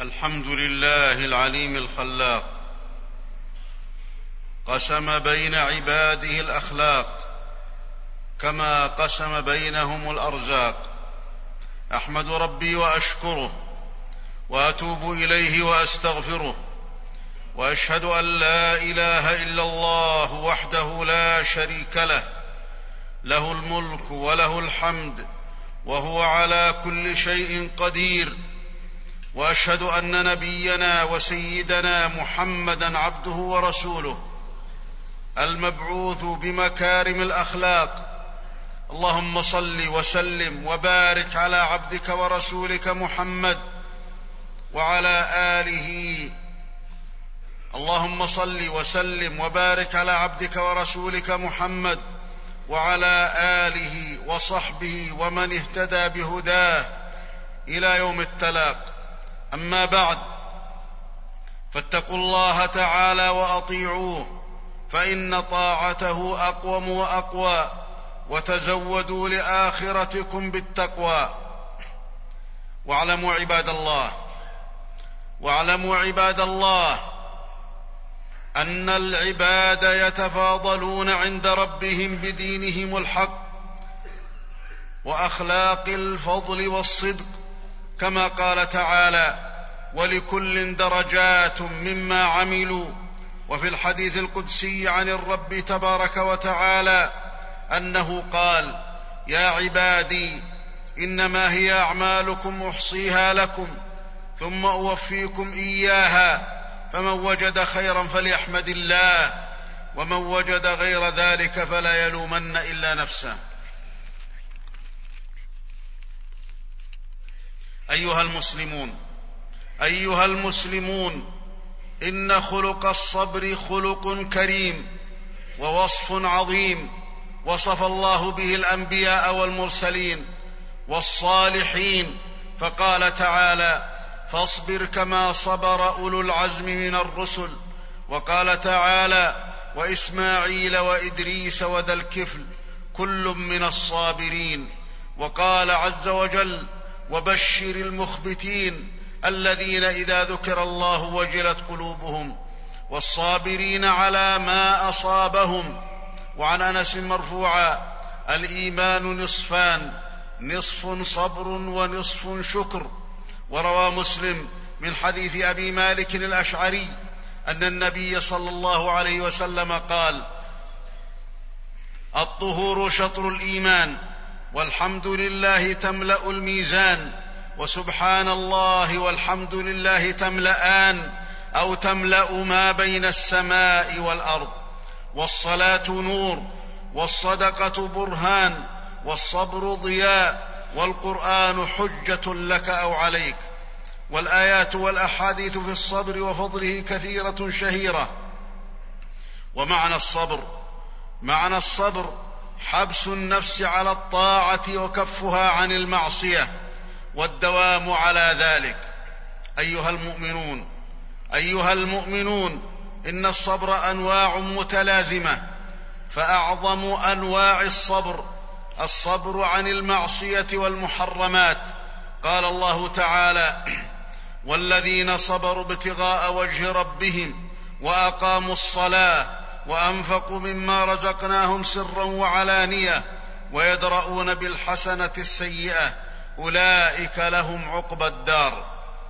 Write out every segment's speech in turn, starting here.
الحمد لله العليم الخلاق، قسم بين عباده الأخلاق كما قسم بينهم الأرزاق. أحمد ربي وأشكره وأتوب إليه وأستغفره، وأشهد أن لا إله إلا الله وحده لا شريك له، له الملك وله الحمد وهو على كل شيء قدير. وأشهد أن نبينا وسيدنا محمدًا عبده ورسوله المبعوث بمكارم الأخلاق. اللهم صل وسلم وبارك على عبدك ورسولك محمد وعلى آله. اللهم صل وسلم وبارك على عبدك ورسولك محمد وعلى آله وصحبه ومن اهتدى بهداه إلى يوم التلاق. أما بعد، فاتقوا الله تعالى وأطيعوه، فإن طاعته أقوم وأقوى، وتزودوا لآخرتكم بالتقوى. واعلموا عباد الله أن العباد يتفاضلون عند ربهم بدينهم الحق وأخلاق الفضل والصدق، كما قال تعالى: ولكل درجات مما عملوا. وفي الحديث القدسي عن الرب تبارك وتعالى أنه قال: يا عبادي إنما هي أعمالكم أحصيها لكم ثم أوفيكم إياها، فمن وجد خيرا فليحمد الله، ومن وجد غير ذلك فلا يلومن إلا نفسه. أيها المسلمون، إن خلق الصبر خلق كريم ووصف عظيم، وصف الله به الأنبياء والمرسلين والصالحين، فقال تعالى: فاصبر كما صبر أولو العزم من الرسل. وقال تعالى: وإسماعيل وإدريس وذا الكفل كل من الصابرين. وقال عز وجل: وبشر المخبتين الذين إذا ذكر الله وجلت قلوبهم والصابرين على ما أصابهم. وعن أنس مرفوعا: الإيمان نصفان، نصف صبر ونصف شكر. وروى مسلم من حديث أبي مالك الأشعري أن النبي صلى الله عليه وسلم قال: الطهور شطر الإيمان، والحمد لله تملأ الميزان، وسبحان الله والحمد لله تملأان أو تملأ ما بين السماء والأرض. والصلاة نور، والصدقة برهان، والصبر ضياء، والقرآن حجة لك أو عليك. والآيات والأحاديث في الصبر وفضله كثيرة شهيرة. معنى الصبر حبس النفس على الطاعة وكفها عن المعصية والدوام على ذلك. أيها المؤمنون، إن الصبر أنواع متلازمة، فأعظم أنواع الصبر عن المعصية والمحرمات. قال الله تعالى: والذين صبروا ابتغاء وجه ربهم وأقاموا الصلاة وأنفقوا مما رزقناهم سرا وعلانية ويدرؤون بالحسنة السيئة أولئك لهم عقبى الدار.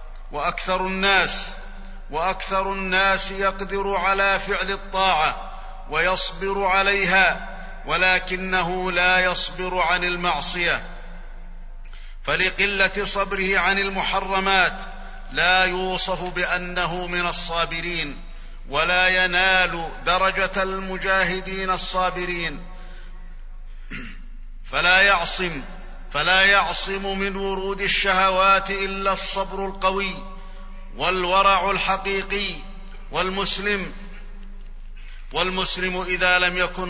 وأكثر الناس يقدر على فعل الطاعة ويصبر عليها، ولكنه لا يصبر عن المعصية، فلقلة صبره عن المحرمات لا يوصف بأنه من الصابرين، ولا ينال درجة المجاهدين الصابرين. فلا يعصم من ورود الشهوات إلا الصبر القوي والورع الحقيقي. والمسلم إذا لم يكن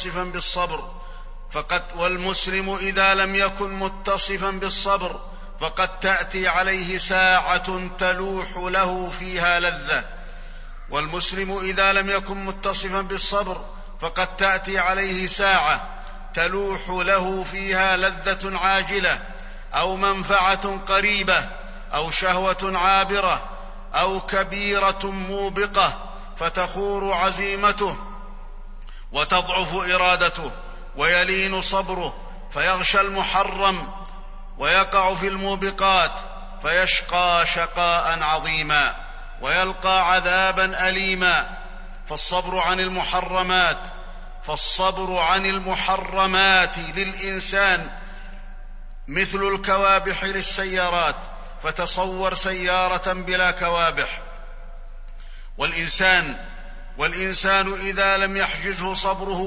متصفا بالصبر فقد تأتي عليه ساعة تلوح له فيها لذة. والمسلم إذا لم يكن متصفا بالصبر فقد تأتي عليه ساعة تلوح له فيها لذة عاجلة أو منفعة قريبة أو شهوة عابرة أو كبيرة موبقة فتخور عزيمته وتضعف إرادته ويلين صبره فيغشى المحرم ويقع في الموبقات فيشقى شقاء عظيما ويلقى عذابا أليما. فالصبر عن المحرمات للإنسان مثل الكوابح للسيارات، فتصور سيارة بلا كوابح. والإنسان إذا لم يحجزه صبره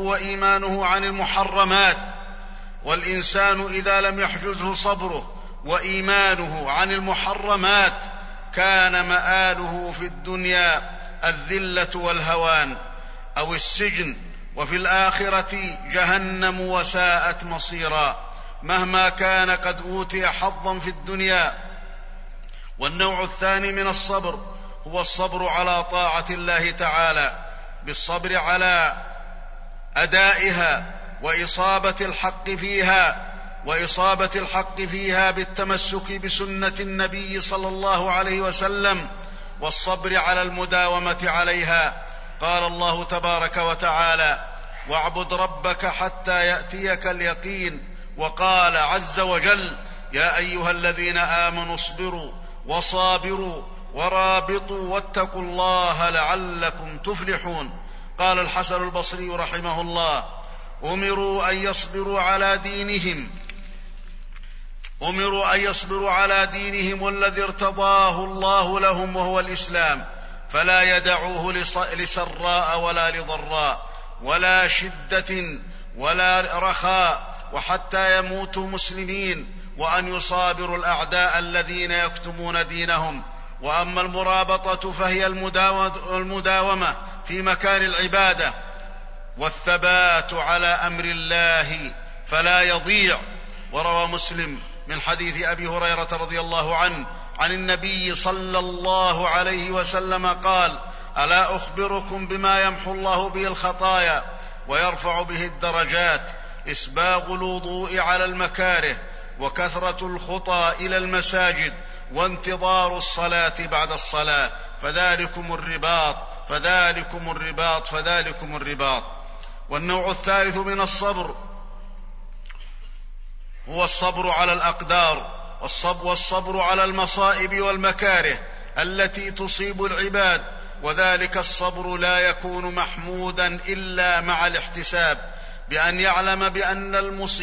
وإيمانه عن المحرمات كان مآله في الدنيا الذلة والهوان أو السجن، وفي الآخرة جهنم وساءت مصيرا، مهما كان قد أوتي حظا في الدنيا. والنوع الثاني من الصبر هو الصبر على طاعة الله تعالى بالصبر على أدائها وإصابة الحق فيها بالتمسك بسنة النبي صلى الله عليه وسلم والصبر على المداومة عليها. قال الله تبارك وتعالى: واعبد ربك حتى يأتيك اليقين. وقال عز وجل: يا أيها الذين آمنوا اصبروا وصابروا ورابطوا واتقوا الله لعلكم تفلحون. قال الحسن البصري رحمه الله: أمروا أن يصبروا على دينهم والذي ارتضاه الله لهم وهو الإسلام، فلا يدعوه لسراء ولا لضراء ولا شدة ولا رخاء، وحتى يموتوا مسلمين، وأن يصابروا الأعداء الذين يكتمون دينهم. وأما المرابطة فهي المداومة في مكان العبادة والثبات على أمر الله فلا يضيع. وروى مسلم من حديث أبي هريرة رضي الله عنه عن النبي صلى الله عليه وسلم قال: ألا أخبركم بما يمحو الله به الخطايا ويرفع به الدرجات؟ إسباغ الوضوء على المكاره، وكثرة الخطى إلى المساجد، وانتظار الصلاة بعد الصلاة، فذلكم الرباط. والنوع الثالث من الصبر هو الصبر على الأقدار والصبر على المصائب والمكاره التي تصيب العباد. وذلك الصبر لا يكون محمودا إلا مع الاحتساب، بأن يعلم بأن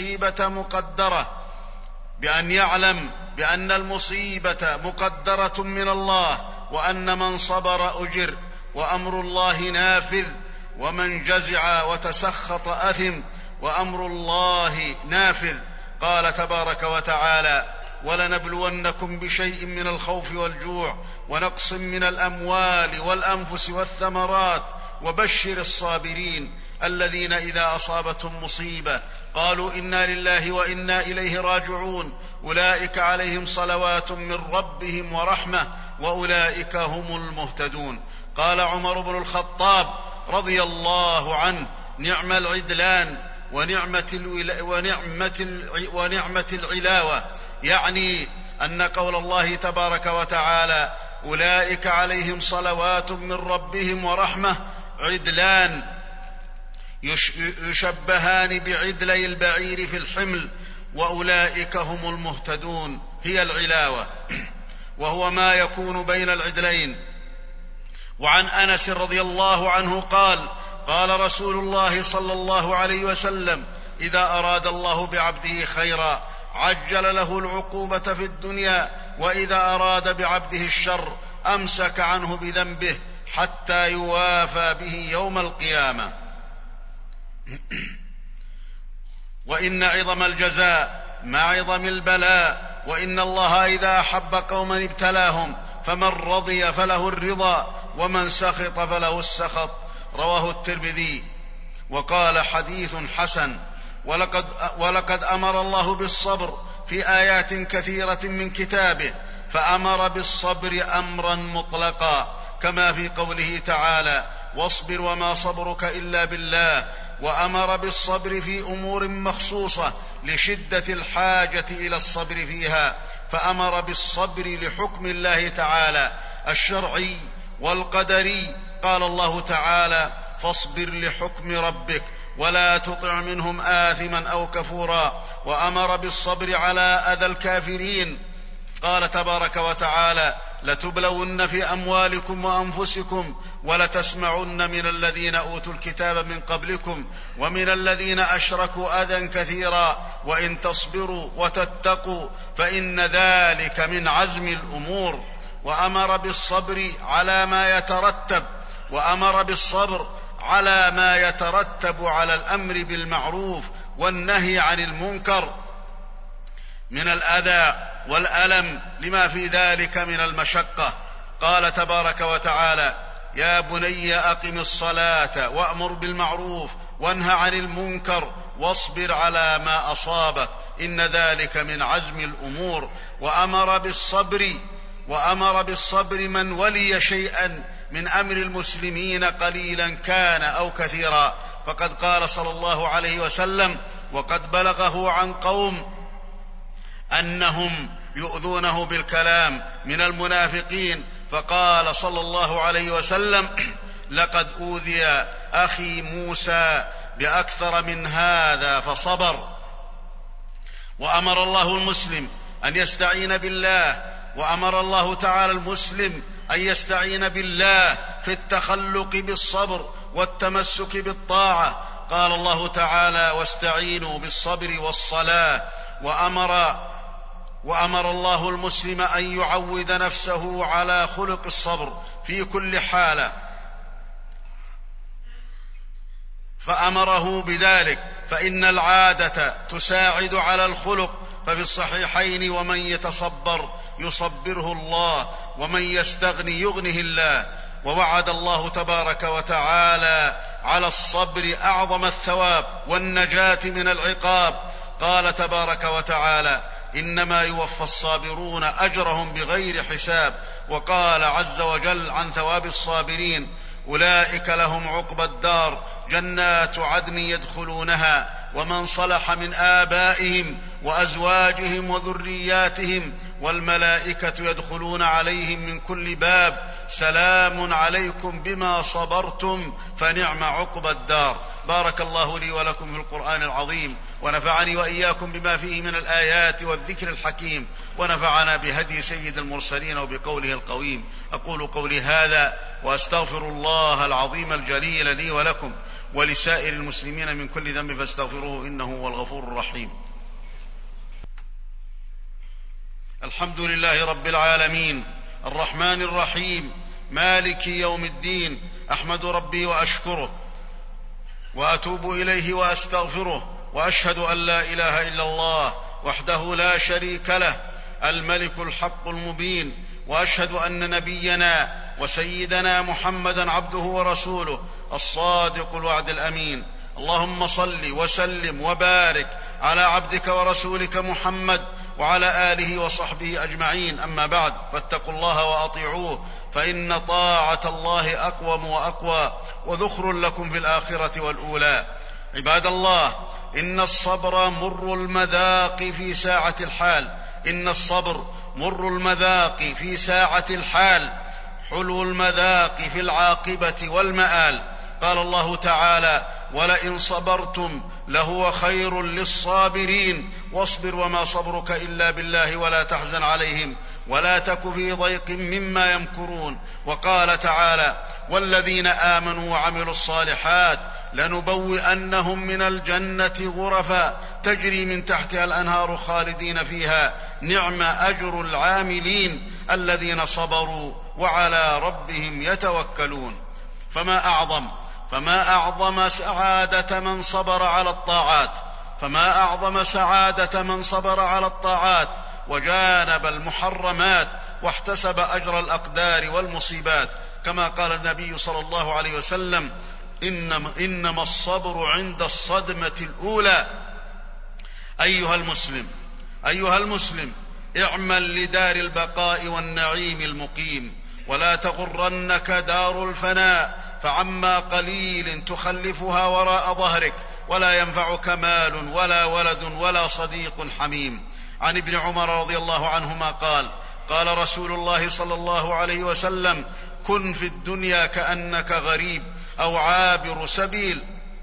المصيبة مقدرة من الله، وأن من صبر أجر، وأمر الله نافذ، ومن جزع وتسخط أثم، وأمر الله نافذ. قال تبارك وتعالى: ولنبلونكم بشيء من الخوف والجوع ونقص من الأموال والأنفس والثمرات وبشر الصابرين الذين إذا أصابتهم مصيبة قالوا إنا لله وإنا إليه راجعون أولئك عليهم صلوات من ربهم ورحمة وأولئك هم المهتدون. قال عمر بن الخطاب رضي الله عنه: نعم العدلان ونعمة العلاوة، يعني أن قول الله تبارك وتعالى: أولئك عليهم صلوات من ربهم ورحمة، عدلان يشبهان بعدلي البعير في الحمل، وأولئك هم المهتدون هي العلاوة، وهو ما يكون بين العدلين. وعن أنس رضي الله عنه قال: قال رسول الله صلى الله عليه وسلم: إذا أراد الله بعبده خيرا عجل له العقوبة في الدنيا، وإذا أراد بعبده الشر أمسك عنه بذنبه حتى يوافى به يوم القيامة. وإن عظم الجزاء مع عظم البلاء، وإن الله إذا أحب قوما ابتلاهم، فمن رضي فله الرضا ومن سخط فله السخط. رواه الترمذي وقال: حديث حسن. ولقد أمر الله بالصبر في آيات كثيرة من كتابه، فأمر بالصبر أمرا مطلقا، كما في قوله تعالى: واصبر وما صبرك إلا بالله. وأمر بالصبر في أمور مخصوصة لشدة الحاجة إلى الصبر فيها، فأمر بالصبر لحكم الله تعالى الشرعي والقدري. قال الله تعالى: فاصبر لحكم ربك ولا تطع منهم آثما أو كفورا. وأمر بالصبر على أذى الكافرين. قال تبارك وتعالى: لتبلون في أموالكم وأنفسكم ولتسمعن من الذين أوتوا الكتاب من قبلكم ومن الذين أشركوا أذى كثيرا وإن تصبروا وتتقوا فإن ذلك من عزم الأمور. وأمر بالصبر على ما يترتب على الأمر بالمعروف والنهي عن المنكر من الأذى والألم لما في ذلك من المشقة. قال تبارك وتعالى: يا بني أقم الصلاة وأمر بالمعروف وانه عن المنكر واصبر على ما أصابك إن ذلك من عزم الأمور. وأمر بالصبر من ولي شيئا من أمر المسلمين قليلا كان أو كثيرا. فقد قال صلى الله عليه وسلم: وقد بلغه عن قوم أنهم يؤذونه بالكلام من المنافقين، فقال صلى الله عليه وسلم: لقد أوذي أخي موسى بأكثر من هذا فصبر. وأمر الله المسلم أن يستعين بالله، وأمر الله تعالى المسلم أن يستعين بالله في التخلق بالصبر والتمسك بالطاعة. قال الله تعالى: واستعينوا بالصبر والصلاة. وأمر الله المسلم أن يعود نفسه على خلق الصبر في كل حالة، فأمره بذلك، فإن العادة تساعد على الخلق. ففي الصحيحين: ومن يتصبر يصبره الله ومن يستغني يغنه الله. ووعد الله تبارك وتعالى على الصبر أعظم الثواب والنجاة من العقاب. قال تبارك وتعالى: إنما يوفى الصابرون أجرهم بغير حساب. وقال عز وجل عن ثواب الصابرين: أولئك لهم عقبى الدار جنات عدن يدخلونها ومن صلح من آبائهم وأزواجهم وذرياتهم والملائكة يدخلون عليهم من كل باب سلام عليكم بما صبرتم فنعم عقبى الدار. بارك الله لي ولكم في القرآن العظيم، ونفعني وإياكم بما فيه من الآيات والذكر الحكيم، ونفعنا بهدي سيد المرسلين وبقوله القويم. أقول قولي هذا وأستغفر الله العظيم الجليل لي ولكم ولسائر المسلمين من كل ذنب فاستغفروه إنه هو الغفور الرحيم. الحمد لله رب العالمين الرحمن الرحيم مالك يوم الدين. أحمد ربي وأشكره وأتوب إليه وأستغفره، وأشهد أن لا إله إلا الله وحده لا شريك له الملك الحق المبين، وأشهد أن نبينا وسيدنا محمدا عبده ورسوله الصادق الوعد الأمين. اللهم صل وسلم وبارك على عبدك ورسولك محمد وعلى آله وصحبه أجمعين. أما بعد، فاتقوا الله وأطيعوه، فإن طاعة الله أقوم وأقوى وذخر لكم في الآخرة والأولى. عباد الله، إن الصبر مر المذاق في ساعة الحال. إن الصبر مر المذاق في ساعة الحال، حلو المذاق في العاقبة والمآل. قال الله تعالى: ولئن صبرتم لهو خير للصابرين واصبر وما صبرك إلا بالله ولا تحزن عليهم ولا تك في ضيق مما يمكرون. وقال تعالى: والذين آمنوا وعملوا الصالحات لنبوئنهم من الجنة غرفا تجري من تحتها الأنهار خالدين فيها نعم أجر العاملين الذين صبروا وعلى ربهم يتوكلون. فما أعظم سعادة من صبر على الطاعات، فما أعظم سعادة من صبر على الطاعات وجانب المحرمات واحتسب أجر الأقدار والمصيبات، كما قال النبي صلى الله عليه وسلم: إنما الصبر عند الصدمة الأولى. أيها المسلم اعمل لدار البقاء والنعيم المقيم، ولا تغرنك دار الفناء، فعما قليل تخلفها وراء ظهرك ولا ينفعك مال ولا ولد ولا صديق حميم. عن ابن عمر رضي الله عنهما قال: قال رسول الله صلى الله عليه وسلم: كن في الدنيا كأنك غريب أو عابر سبيل،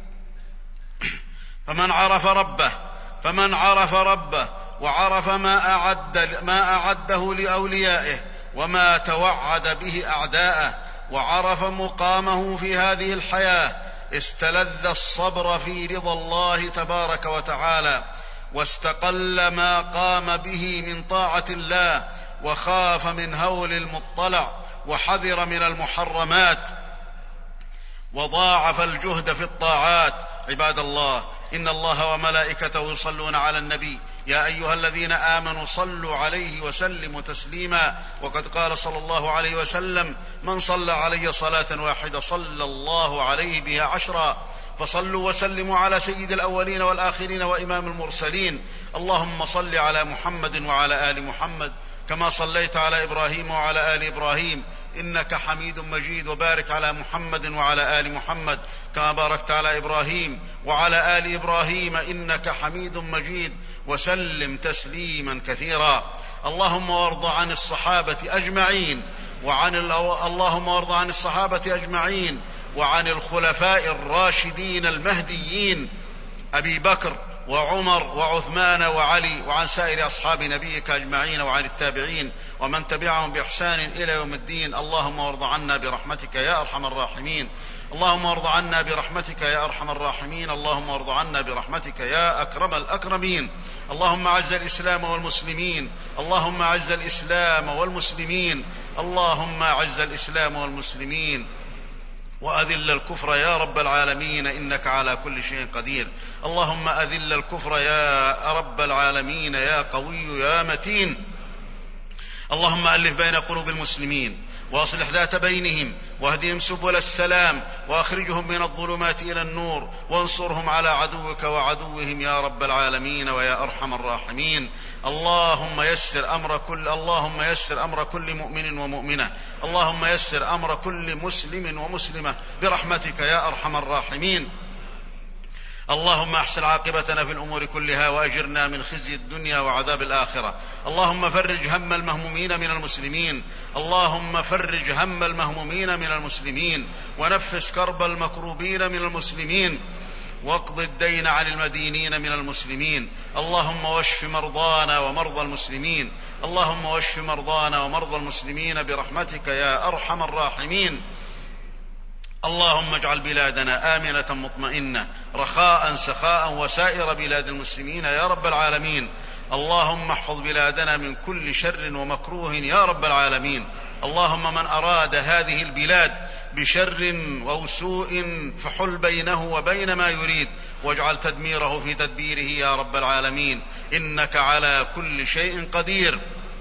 فمن عرف ربه وعرف ما أعده لأوليائه وما توعد به أعداءه، وعرف مقامه في هذه الحياة، استلذ الصبر في رضا الله تبارك وتعالى، واستقل ما قام به من طاعة الله، وخاف من هول المطلع، وحذر من المحرمات، وضاعف الجهد في الطاعات. عباد الله، إن الله وملائكته يصلون على النبي، يا أيها الذين آمنوا صلوا عليه وسلموا تسليما. وقد قال صلى الله عليه وسلم: من صلى علي صلاة واحدة صلى الله عليه بها 10. فصلوا وسلموا على سيد الأولين والآخرين وإمام المرسلين. اللهم صل على محمد وعلى آل محمد كما صليت على إبراهيم وعلى آل إبراهيم إنك حميد مجيد، وبارك على محمد وعلى آل محمد كما باركت على إبراهيم وعلى آل إبراهيم إنك حميد مجيد، وسلم تسليما كثيرا. اللهم وارض عن الصحابة أجمعين وعن الخلفاء الراشدين المهديين أبي بكر وعمر وعثمان وعلي، وعن سائر أصحاب نبيك أجمعين، وعن التابعين ومن تبعهم بإحسان إلى يوم الدين. اللهم وارض عنا برحمتك يا أرحم الراحمين. اللهم وارض عنا برحمتك يا أرحم الراحمين. اللهم وارض عنا برحمتك يا أكرم الأكرمين. اللهم أعز الإسلام والمسلمين. اللهم أعز الإسلام والمسلمين. اللهم أعز الإسلام والمسلمين وأذل الكفر يا رب العالمين إنك على كل شيء قدير. اللهم أذل الكفر يا رب العالمين يا قوي يا متين. اللهم ألف بين قلوب المسلمين وأصلح ذات بينهم واهدهم سبل السلام وأخرجهم من الظلمات إلى النور وانصرهم على عدوك وعدوهم يا رب العالمين ويا أرحم الراحمين. اللهم يسر أمر كل مؤمن ومؤمنة. اللهم يسر أمر كل مسلم ومسلمة برحمتك يا أرحم الراحمين. اللهم احسن عاقبتنا في الأمور كلها وأجرنا من خزي الدنيا وعذاب الآخرة. اللهم فرج هم المهمومين من المسلمين ونفس كرب المكروبين من المسلمين واقض الدين عن المدينين من المسلمين. اللهم واشف مرضانا ومرضى المسلمين برحمتك يا أرحم الراحمين. اللهم اجعل بلادنا آمنة مطمئنة رخاء سخاء وسائر بلاد المسلمين يا رب العالمين. اللهم احفظ بلادنا من كل شر ومكروه يا رب العالمين. اللهم من أراد هذه البلاد بشر أو سوء فحل بينه وبين ما يريد، واجعل تدميره في تدبيره يا رب العالمين إنك على كل شيء قدير.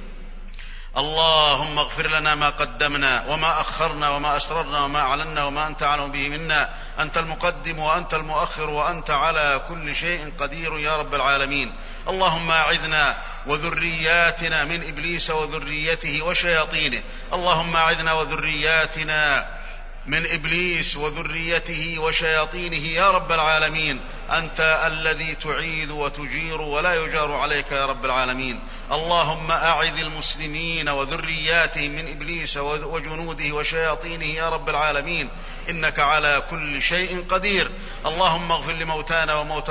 اللهم اغفر لنا ما قدمنا وما أخرنا وما أسررنا وما أعلنا وما أنت أعلم به منا. أنت المقدم وأنت المؤخر وأنت على كل شيء قدير يا رب العالمين. اللهم أعذنا وذرياتنا من إبليس وذريته وشياطينه. اللهم أعذنا وذرياتنا من إبليس وذريته وشياطينه يا رب العالمين. أنت الذي تعيذ وتجير ولا يجار عليك يا رب العالمين. اللهم أعذ المسلمين وذرياتهم من إبليس وجنوده وشياطينه يا رب العالمين إنك على كل شيء قدير. اللهم اغفر لموتانا وموتى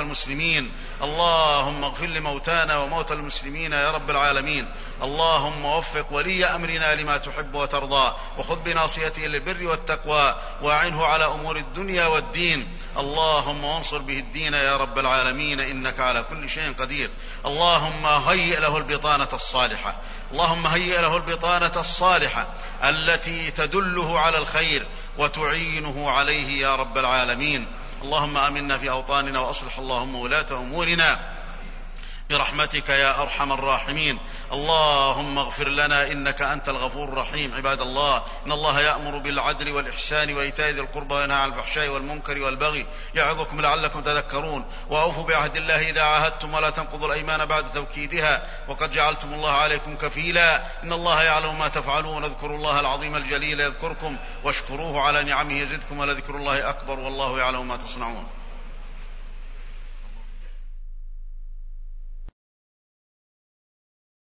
المسلمين يا رب العالمين. اللهم وفق ولي أمرنا لما تحب وترضى، وخذ بناصيته للبر والتقوى، وأعنه على أمور الدنيا والدين. اللهم وانصر به الدين يا رب العالمين إنك على كل شيء قدير. اللهم هيئ له البطانة الصالحة التي تدله على الخير وتعينه عليه يا رب العالمين. اللهم آمنا في أوطاننا وأصلح اللهم ولاة أمورنا برحمتك يا أرحم الراحمين. اللهم اغفر لنا إنك أنت الغفور الرحيم. عباد الله، إن الله يأمر بالعدل والإحسان وإيتاء ذي القربى وينهى عن الفحشاء والمنكر والبغي يعظكم لعلكم تذكرون. وأوفوا بعهد الله إذا عاهدتم ولا تنقضوا الأيمان بعد توكيدها وقد جعلتم الله عليكم كفيلا. إن الله يعلم ما تفعلون. اذكروا الله العظيم الجليل يذكركم واشكروه على نعمه يزدكم ولذكر الله أكبر والله يعلم ما تصنعون.